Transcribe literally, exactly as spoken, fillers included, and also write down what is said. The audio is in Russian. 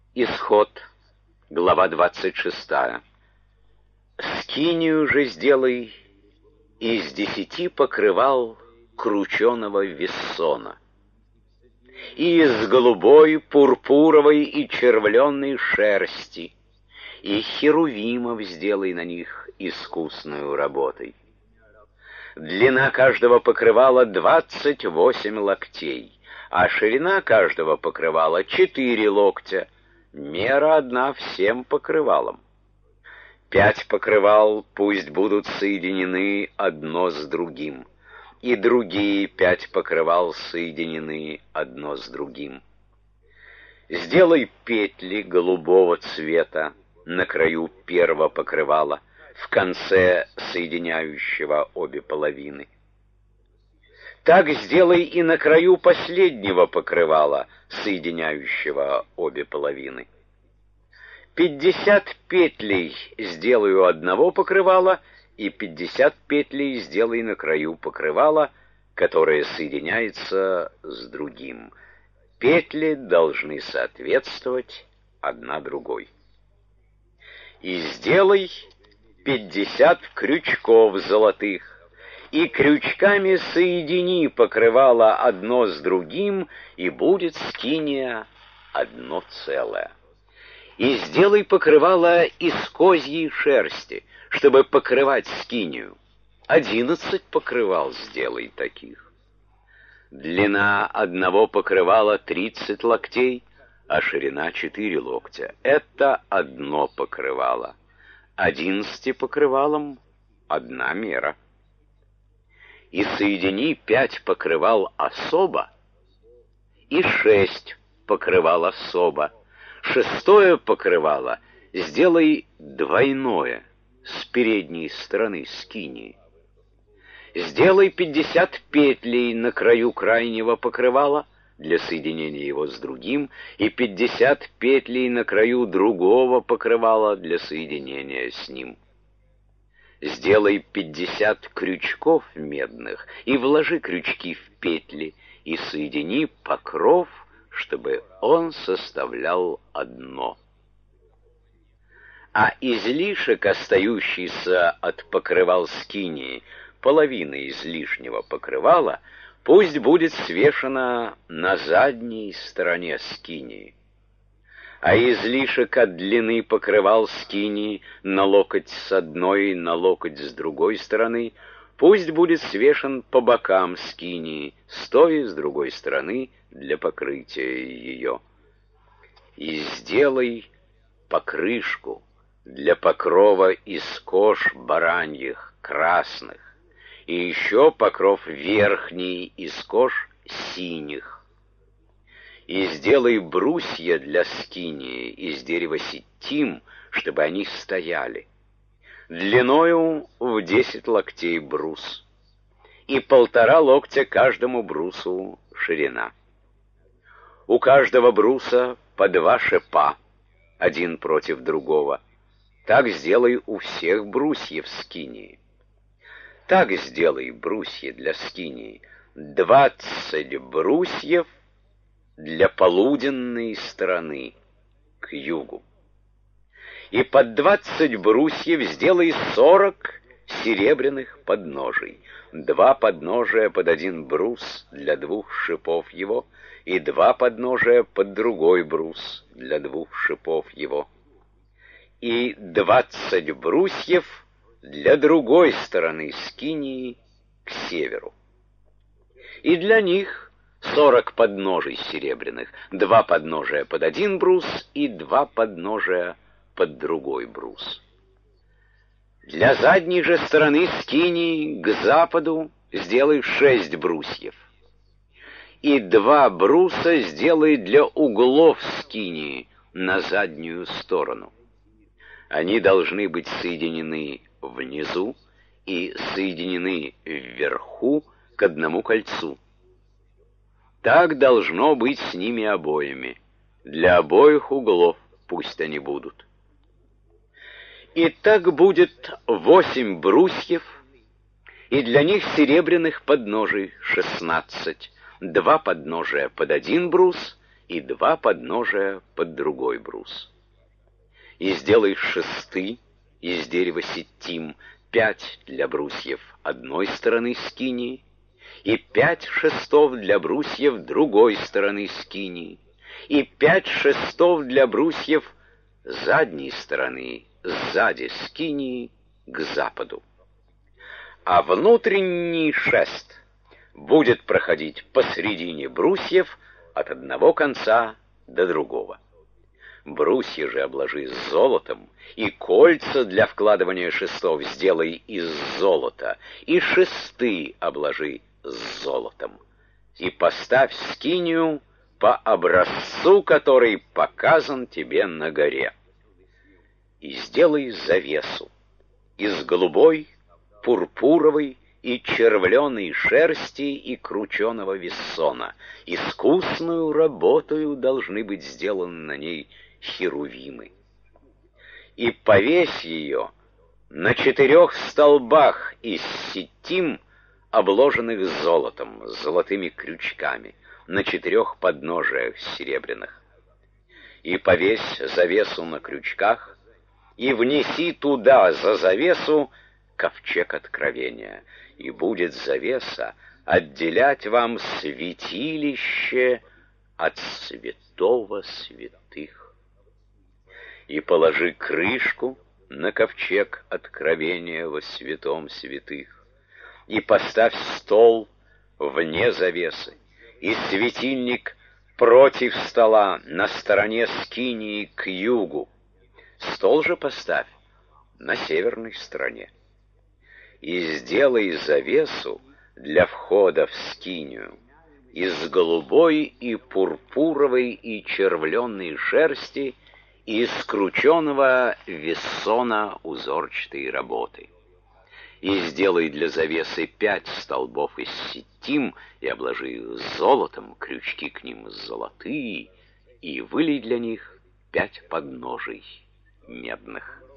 Исход, глава двадцать шестая. Скинию же сделай из десяти покрывал крученого вессона, и из голубой, пурпуровой и червленной шерсти, и херувимов сделай на них искусную работой. Длина каждого покрывала двадцать восемь локтей, а ширина каждого покрывала четыре локтя, мера одна всем покрывалам. Пять покрывал пусть будут соединены одно с другим, и другие пять покрывал соединены одно с другим. Сделай петли голубого цвета на краю первого покрывала, в конце соединяющего обе половины. Так сделай и на краю последнего покрывала, соединяющего обе половины. Пятьдесят петлей сделай у одного покрывала, и пятьдесят петлей сделай на краю покрывала, которое соединяется с другим. Петли должны соответствовать одна другой. И сделай пятьдесят крючков золотых, и крючками соедини покрывало одно с другим, и будет скиния одно целое. И сделай покрывало из козьей шерсти, чтобы покрывать скинию. Одиннадцать покрывал сделай таких. Длина одного покрывала тридцать локтей, а ширина четыре локтя. Это одно покрывало. Одиннадцати покрывалам одна мера. И соедини пять покрывал особо, и шесть покрывал особо. Шестое покрывало сделай двойное с передней стороны скинии. Сделай пятьдесят петлей на краю крайнего покрывала для соединения его с другим, и пятьдесят петлей на краю другого покрывала для соединения с ним. Сделай пятьдесят крючков медных и вложи крючки в петли, и соедини покров, чтобы он составлял одно. А излишек, остающийся от покрывал скинии, половина излишнего покрывала, пусть будет свешена на задней стороне скинии. А излишек от длины покрывал скинии на локоть с одной, на локоть с другой стороны, пусть будет свешен по бокам скинии, с той и с другой стороны, для покрытия ее. И сделай покрышку для покрова из кож бараньих, красных, и еще покров верхний из кож синих. И сделай брусья для скинии из дерева ситим, чтобы они стояли. Длиною в десять локтей брус, и полтора локтя каждому брусу ширина. У каждого бруса по два шипа, один против другого. Так сделай у всех брусьев скинии. Так сделай брусья для скинии. Двадцать брусьев для полуденной стороны, к югу. И под двадцать брусьев сделай сорок серебряных подножий, два подножия под один брус для двух шипов его, и два подножия под другой брус для двух шипов его, и двадцать брусьев для другой стороны скинии к северу. И для них сорок подножий серебряных, два подножия под один брус и два подножия под другой брус. Для задней же стороны скинии к западу сделай шесть брусьев, и два бруса сделай для углов скинии на заднюю сторону. Они должны быть соединены внизу и соединены вверху к одному кольцу. Так должно быть с ними обоими. Для обоих углов пусть они будут. И так будет восемь брусьев, и для них серебряных подножий шестнадцать, два подножия под один брус и два подножия под другой брус. И сделай шесты из дерева ситим, пять для брусьев одной стороны скинии, и пять шестов для брусьев другой стороны скинии, и пять шестов для брусьев задней стороны, сзади скинии, к западу. А внутренний шест будет проходить посредине брусьев от одного конца до другого. Брусья же обложи золотом, и кольца для вкладывания шестов сделай из золота, и шесты обложи с золотом. И поставь скинию по образцу, который показан тебе на горе. И сделай завесу из голубой, пурпуровой и червленой шерсти и крученого вессона. Искусную работою должны быть сделаны на ней херувимы. И повесь ее на четырех столбах из ситим, обложенных золотом, с золотыми крючками, на четырех подножиях серебряных. И повесь завесу на крючках, и внеси туда за завесу ковчег откровения, и будет завеса отделять вам святилище от святого святых. И положи крышку на ковчег откровения во святом святых, и поставь стол вне завесы, и светильник против стола на стороне скинии к югу. Стол же поставь на северной стороне. И сделай завесу для входа в скинию из голубой и пурпуровой и червленной шерсти и из крученого вессона узорчатой работы. И сделай для завесы пять столбов из ситим, и обложи их золотом, крючки к ним золотые, и вылей для них пять подножий медных.